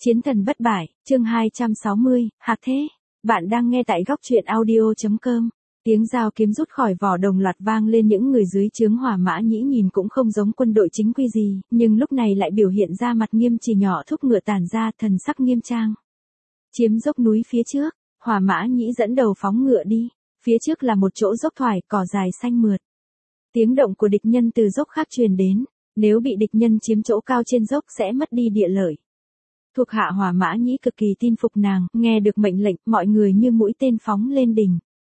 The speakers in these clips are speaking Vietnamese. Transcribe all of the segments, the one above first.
Chiến thần bất bại, chương 260, Hạc Thế. Bạn đang nghe tại góc truyện audio.com. Tiếng dao kiếm rút khỏi vỏ đồng loạt vang lên, những người dưới trướng Hỏa Mã Nhĩ nhìn cũng không giống quân đội chính quy gì, nhưng lúc này lại biểu hiện ra mặt nghiêm chỉ nhỏ thúc ngựa tản ra, thần sắc nghiêm trang. Chiếm dốc núi phía trước, Hỏa Mã Nhĩ dẫn đầu phóng ngựa đi, phía trước là một chỗ dốc thoải, cỏ dài xanh mượt. Tiếng động của địch nhân từ dốc khác truyền đến, nếu bị địch nhân chiếm chỗ cao trên dốc sẽ mất đi địa lợi. Thuộc hạ Hỏa Mã Nhĩ cực kỳ tin phục nàng, nghe được mệnh lệnh, mọi người như mũi tên phóng lên đỉnh.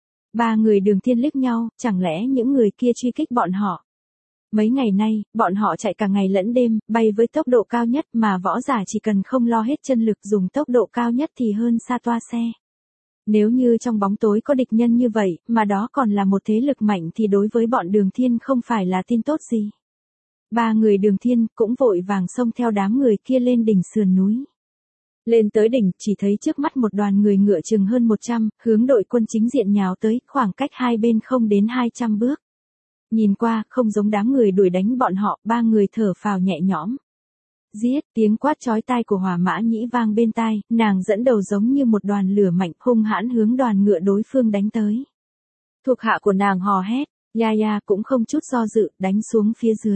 Ba người Đường Thiên liếc nhau, chẳng lẽ những người kia truy kích bọn họ? Mấy ngày nay, bọn họ chạy cả ngày lẫn đêm, bay với tốc độ cao nhất mà võ giả chỉ cần không lo hết chân lực dùng tốc độ cao nhất thì hơn xa toa xe. Nếu như trong bóng tối có địch nhân như vậy, mà đó còn là một thế lực mạnh thì đối với bọn Đường Thiên không phải là tin tốt gì. Ba người Đường Thiên cũng vội vàng xông theo đám người kia lên đỉnh sườn núi. Lên tới đỉnh, chỉ thấy trước mắt một đoàn người ngựa chừng hơn 100, hướng đội quân chính diện nhào tới, khoảng cách hai bên không đến 200 bước. Nhìn qua, không giống đám người đuổi đánh bọn họ, ba người thở phào nhẹ nhõm. Giết, tiếng quát chói tai của Hỏa Mã Nhĩ vang bên tai, nàng dẫn đầu giống như một đoàn lửa mạnh, hung hãn hướng đoàn ngựa đối phương đánh tới. Thuộc hạ của nàng hò hét, ya cũng không chút do dự, đánh xuống phía dưới.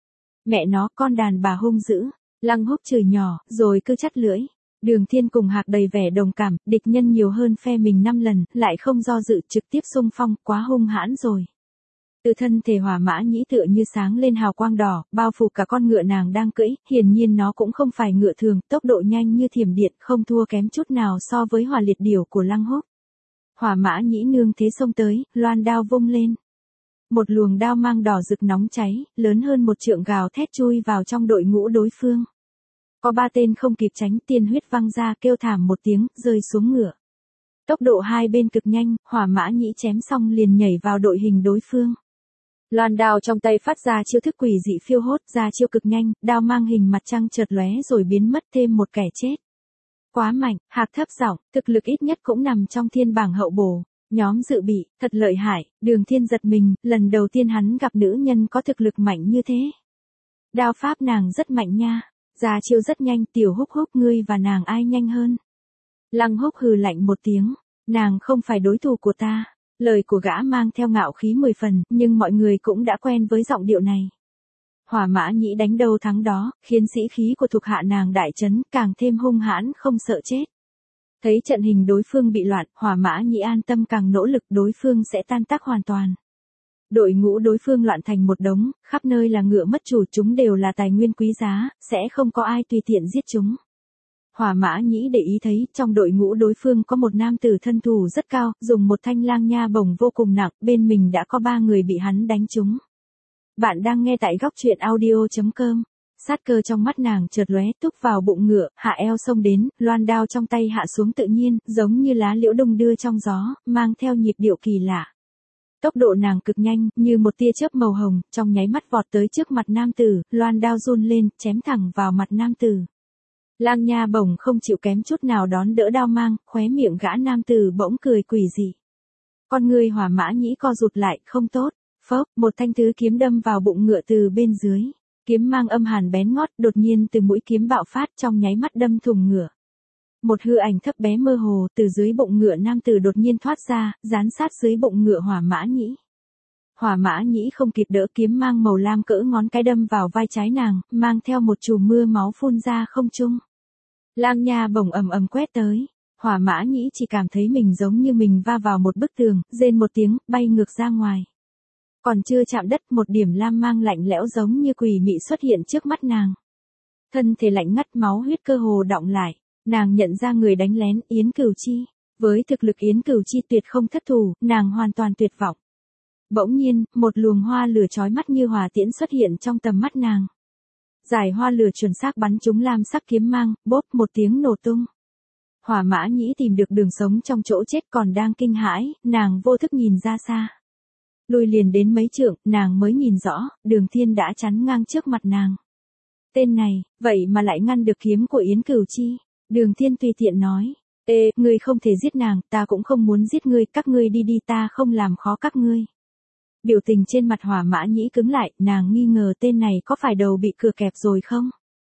Mẹ nó, con đàn bà hung dữ. Lăng Húc chửi nhỏ, rồi cứ chắt lưỡi. Đường Thiên cùng Hạc đầy vẻ đồng cảm, địch nhân nhiều hơn phe mình 5 lần, lại không do dự, trực tiếp xung phong, quá hung hãn rồi. Từ thân thể Hỏa Mã Nhĩ tựa như sáng lên hào quang đỏ, bao phủ cả con ngựa nàng đang cưỡi, hiển nhiên nó cũng không phải ngựa thường, tốc độ nhanh như thiểm điện, không thua kém chút nào so với Hỏa Liệt Điểu của Lăng Húc. Hỏa Mã Nhĩ nương thế xông tới, loan đao vung lên. Một luồng đao mang đỏ rực nóng cháy, lớn hơn một trượng gào thét chui vào trong đội ngũ đối phương. Có 3 tên không kịp tránh, tiên huyết văng ra, kêu thảm một tiếng, rơi xuống ngựa. Tốc độ hai bên cực nhanh, Hỏa Mã Nhĩ chém xong liền nhảy vào đội hình đối phương. Loan đao trong tay phát ra chiêu thức quỷ dị phiêu hốt, ra chiêu cực nhanh, đao mang hình mặt trăng chợt lóe rồi biến mất, thêm một kẻ chết. Quá mạnh, Hạc thấp giọng, thực lực ít nhất cũng nằm trong thiên bảng hậu bổ. Nhóm dự bị, thật lợi hại, Đường Thiên giật mình, lần đầu tiên hắn gặp nữ nhân có thực lực mạnh như thế. Đao pháp nàng rất mạnh nha, ra chiêu rất nhanh, Tiểu Húc Húc ngươi và nàng ai nhanh hơn. Lăng Húc hừ lạnh một tiếng, nàng không phải đối thủ của ta. Lời của gã mang theo ngạo khí 10 phần, nhưng mọi người cũng đã quen với giọng điệu này. Hỏa Mã Nhĩ đánh đâu thắng đó, khiến sĩ khí của thuộc hạ nàng đại chấn, càng thêm hung hãn không sợ chết. Thấy trận hình đối phương bị loạn, Hỏa Mã Nhĩ an tâm càng nỗ lực đối phương sẽ tan tác hoàn toàn. Đội ngũ đối phương loạn thành một đống, khắp nơi là ngựa mất chủ, chúng đều là tài nguyên quý giá, sẽ không có ai tùy tiện giết chúng. Hỏa Mã Nhĩ để ý thấy, trong đội ngũ đối phương có một nam tử thân thủ rất cao, dùng một thanh lang nha bổng vô cùng nặng, bên mình đã có 3 người bị hắn đánh trúng. Bạn đang nghe tại góc truyện audio.com. Sát cơ trong mắt nàng chợt lóe, túc vào bụng ngựa, hạ eo xông đến, loan đao trong tay hạ xuống tự nhiên, giống như lá liễu đung đưa trong gió, mang theo nhịp điệu kỳ lạ. Tốc độ nàng cực nhanh, như một tia chớp màu hồng, trong nháy mắt vọt tới trước mặt nam tử, loan đao run lên, chém thẳng vào mặt nam tử. Lang nha bổng không chịu kém chút nào đón đỡ đao mang, khóe miệng gã nam tử bỗng cười quỷ dị. Con người Hỏa Mã Nhĩ co rụt lại, không tốt, phốc, một thanh thứ kiếm đâm vào bụng ngựa từ bên dưới. Kiếm mang âm hàn bén ngót, đột nhiên từ mũi kiếm bạo phát, trong nháy mắt đâm thủng ngựa. Một hư ảnh thấp bé mơ hồ từ dưới bụng ngựa nam tử đột nhiên thoát ra, dán sát dưới bụng ngựa Hỏa Mã Nhĩ. Hỏa Mã Nhĩ không kịp đỡ, kiếm mang màu lam cỡ ngón cái đâm vào vai trái nàng, mang theo một chùm mưa máu phun ra không trung. Lang nha bổng ầm ầm quét tới, Hỏa Mã Nhĩ chỉ cảm thấy mình giống như mình va vào một bức tường, rên một tiếng, bay ngược ra ngoài. Còn chưa chạm đất, một điểm lam mang lạnh lẽo giống như quỷ mị xuất hiện trước mắt nàng. Thân thể lạnh ngắt, máu huyết cơ hồ đọng lại, nàng nhận ra người đánh lén, Yến Cửu Chi. Với thực lực Yến Cửu Chi tuyệt không thất thủ, nàng hoàn toàn tuyệt vọng. Bỗng nhiên, một luồng hoa lửa chói mắt như hỏa tiễn xuất hiện trong tầm mắt nàng. Giải hoa lửa chuẩn xác bắn trúng lam sắc kiếm mang, bốp một tiếng nổ tung. Hỏa Mã Nhĩ tìm được đường sống trong chỗ chết, còn đang kinh hãi, nàng vô thức nhìn ra xa. Lùi liền đến mấy trượng, nàng mới nhìn rõ, Đường Thiên đã chắn ngang trước mặt nàng. Tên này, vậy mà lại ngăn được kiếm của Yến Cửu Chi. Đường Thiên tùy tiện nói, ngươi không thể giết nàng, ta cũng không muốn giết ngươi, các ngươi đi đi, ta không làm khó các ngươi. Biểu tình trên mặt Hỏa Mã Nhĩ cứng lại, nàng nghi ngờ tên này có phải đầu bị cưa kẹp rồi không?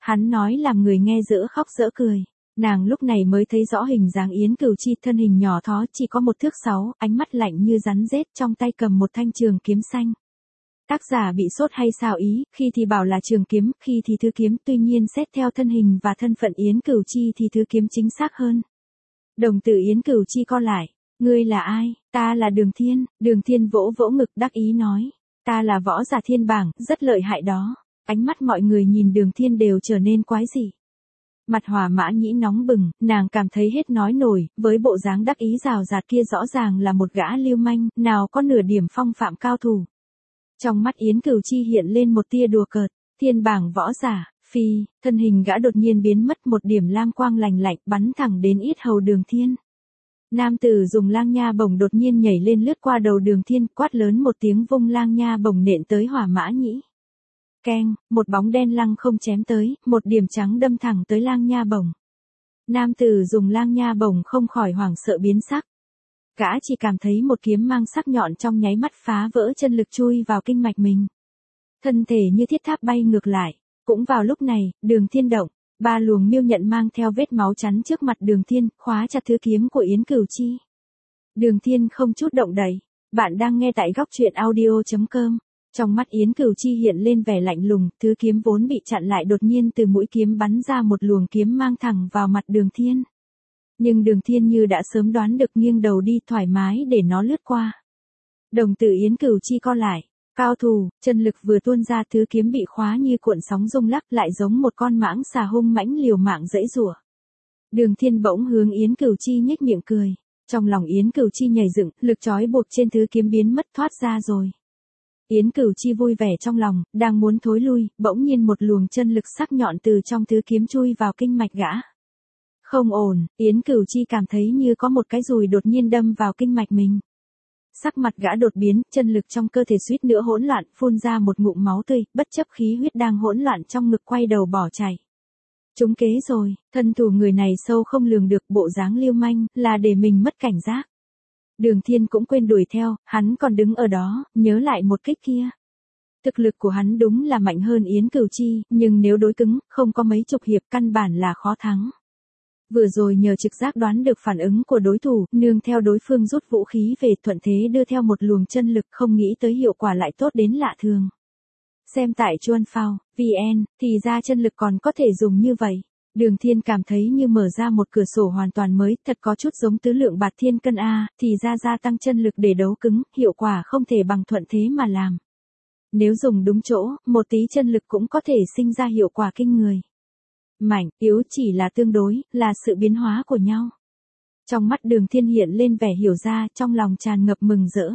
Hắn nói làm người nghe dỡ khóc dỡ cười. Nàng lúc này mới thấy rõ hình dáng Yến Cửu Chi, thân hình nhỏ thó chỉ có 1 thước 6, ánh mắt lạnh như rắn rết, trong tay cầm một thanh trường kiếm xanh. Tác giả bị sốt hay sao ý, khi thì bảo là trường kiếm, khi thì thứ kiếm, tuy nhiên xét theo thân hình và thân phận Yến Cửu Chi thì thứ kiếm chính xác hơn. Đồng tử Yến Cửu Chi co lại. Ngươi là ai? Ta là Đường Thiên. Đường Thiên vỗ vỗ ngực đắc ý nói. Ta là võ giả thiên bảng, rất lợi hại đó. Ánh mắt mọi người nhìn Đường Thiên đều trở nên quái dị. Mặt Hỏa Mã Nhĩ nóng bừng, nàng cảm thấy hết nói nổi, với bộ dáng đắc ý rào rạt kia rõ ràng là một gã lưu manh, nào có nửa điểm phong phạm cao thủ. Trong mắt Yến Cửu Chi hiện lên một tia đùa cợt, thiên bảng võ giả, phi, thân hình gã đột nhiên biến mất, một điểm lam quang lành lạnh bắn thẳng đến yết hầu Đường Thiên. Nam tử dùng lang nha bổng đột nhiên nhảy lên lướt qua đầu Đường Thiên, quát lớn một tiếng vung lang nha bổng nện tới Hỏa Mã Nhĩ. Keng, một bóng đen lăng không chém tới, một điểm trắng đâm thẳng tới lang nha bổng. Nam tử dùng lang nha bổng không khỏi hoảng sợ biến sắc. Gã chỉ cảm thấy một kiếm mang sắc nhọn trong nháy mắt phá vỡ chân lực chui vào kinh mạch mình. Thân thể như thiết tháp bay ngược lại. Cũng vào lúc này, Đường Thiên động, 3 luồng miêu nhận mang theo vết máu chắn trước mặt Đường Thiên, khóa chặt thứ kiếm của Yến Cửu Chi. Đường Thiên không chút động đậy. Bạn đang nghe tại góc truyện audio.com. Trong mắt Yến Cửu Chi hiện lên vẻ lạnh lùng, thứ kiếm vốn bị chặn lại đột nhiên từ mũi kiếm bắn ra một luồng kiếm mang thẳng vào mặt Đường Thiên. Nhưng Đường Thiên như đã sớm đoán được, nghiêng đầu đi thoải mái để nó lướt qua. Đồng tử Yến Cửu Chi co lại. Cao thủ, chân lực vừa tuôn ra, thứ kiếm bị khóa như cuộn sóng rung lắc, lại giống một con mãng xà hung mãnh liều mạng giãy giụa. Đường Thiên bỗng hướng Yến Cửu Chi nhếch miệng cười. Trong lòng Yến Cửu Chi nhảy dựng, lực trói buộc trên thứ kiếm biến mất thoát ra rồi. Yến Cửu Chi vui vẻ trong lòng, đang muốn thối lui, bỗng nhiên một luồng chân lực sắc nhọn từ trong thứ kiếm chui vào kinh mạch gã. Không ổn, Yến Cửu Chi cảm thấy như có một cái dùi đột nhiên đâm vào kinh mạch mình. Sắc mặt gã đột biến, chân lực trong cơ thể suýt nữa hỗn loạn, phun ra một ngụm máu tươi, bất chấp khí huyết đang hỗn loạn trong ngực quay đầu bỏ chạy. Trúng kế rồi, thân thủ người này sâu không lường được, bộ dáng lưu manh, là để mình mất cảnh giác. Đường Thiên cũng quên đuổi theo, hắn còn đứng ở đó, nhớ lại một kích kia. Thực lực của hắn đúng là mạnh hơn Yến Cửu Chi, nhưng nếu đối cứng, không có mấy chục hiệp căn bản là khó thắng. Vừa rồi nhờ trực giác đoán được phản ứng của đối thủ, nương theo đối phương rút vũ khí về, thuận thế đưa theo một luồng chân lực, không nghĩ tới hiệu quả lại tốt đến lạ thường. Xem tại Chuan Phao, VN, thì ra chân lực còn có thể dùng như vậy. Đường Thiên cảm thấy như mở ra một cửa sổ hoàn toàn mới, thật có chút giống tứ lượng bạt thiên cân A, thì ra gia tăng chân lực để đấu cứng, hiệu quả không thể bằng thuận thế mà làm. Nếu dùng đúng chỗ, một tí chân lực cũng có thể sinh ra hiệu quả kinh người. Mạnh, yếu chỉ là tương đối, là sự biến hóa của nhau. Trong mắt Đường Thiên hiện lên vẻ hiểu ra, trong lòng tràn ngập mừng rỡ.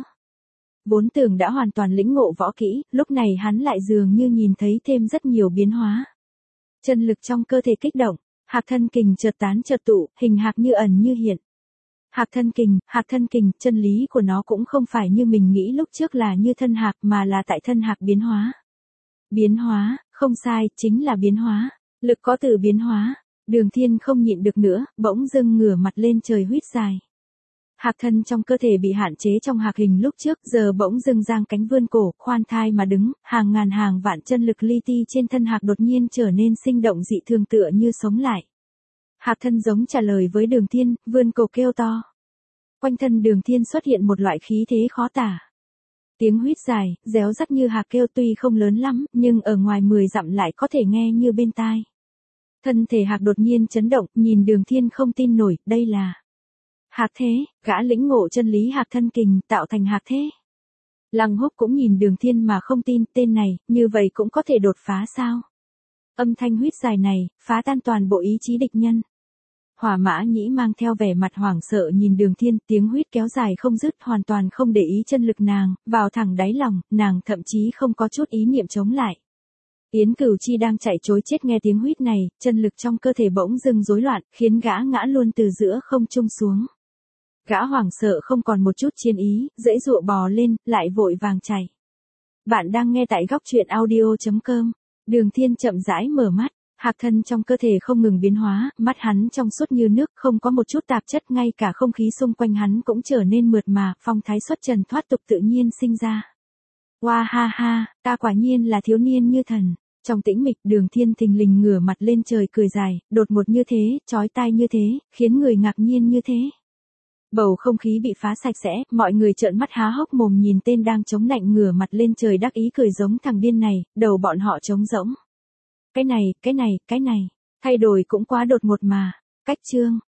Vốn tưởng đã hoàn toàn lĩnh ngộ võ kỹ, lúc này hắn lại dường như nhìn thấy thêm rất nhiều biến hóa. Chân lực trong cơ thể kích động, hạc thân kình chợt tán chợt tụ, hình hạc như ẩn như hiện. Hạc thân kình, chân lý của nó cũng không phải như mình nghĩ lúc trước là như thân hạc, mà là tại thân hạc biến hóa. Biến hóa, không sai, chính là biến hóa. Lực có từ biến hóa. Đường Thiên không nhịn được nữa, bỗng dưng ngửa mặt lên trời huýt dài. Hạc thân trong cơ thể bị hạn chế trong hạc hình lúc trước, giờ bỗng dưng giang cánh vươn cổ, khoan thai mà đứng, hàng ngàn hàng vạn chân lực li ti trên thân hạc đột nhiên trở nên sinh động dị thường, tựa như sống lại. Hạc thân giống trả lời với Đường Thiên, vươn cổ kêu to. Quanh thân Đường Thiên xuất hiện một loại khí thế khó tả. Tiếng huýt dài, réo rắt như hạc kêu, tuy không lớn lắm, nhưng ở ngoài 10 dặm lại có thể nghe như bên tai. Thân thể hạc đột nhiên chấn động, nhìn Đường Thiên không tin nổi, đây là hạc thế, gã lĩnh ngộ chân lý hạc thân kình, tạo thành hạc thế. Lăng Húc cũng nhìn Đường Thiên mà không tin, tên này, như vậy cũng có thể đột phá sao? Âm thanh huýt dài này, phá tan toàn bộ ý chí địch nhân. Hỏa Mã Nhĩ mang theo vẻ mặt hoảng sợ nhìn Đường Thiên, tiếng huýt kéo dài không dứt, hoàn toàn không để ý chân lực nàng, vào thẳng đáy lòng, nàng thậm chí không có chút ý niệm chống lại. Yến Cửu Chi đang chạy trối chết nghe tiếng huýt này, chân lực trong cơ thể bỗng dưng rối loạn, khiến gã ngã luôn từ giữa không trung xuống. Gã hoảng sợ không còn một chút chiến ý, giãy giụa bò lên, lại vội vàng chạy. Bạn đang nghe tại góc truyện audio.com. Đường Thiên chậm rãi mở mắt, hạc thân trong cơ thể không ngừng biến hóa, mắt hắn trong suốt như nước, không có một chút tạp chất, ngay cả không khí xung quanh hắn cũng trở nên mượt mà, phong thái xuất trần thoát tục tự nhiên sinh ra. Hoa ha ha, ta quả nhiên là thiếu niên như thần. Trong tĩnh mịch, Đường Thiên thình lình ngửa mặt lên trời cười dài, đột ngột như thế, chói tai như thế, khiến người ngạc nhiên như thế. Bầu không khí bị phá sạch sẽ, mọi người trợn mắt há hốc mồm nhìn tên đang chống nạnh ngửa mặt lên trời đắc ý cười giống thằng điên này, đầu bọn họ trống rỗng. Cái này, thay đổi cũng quá đột ngột mà. Cách chương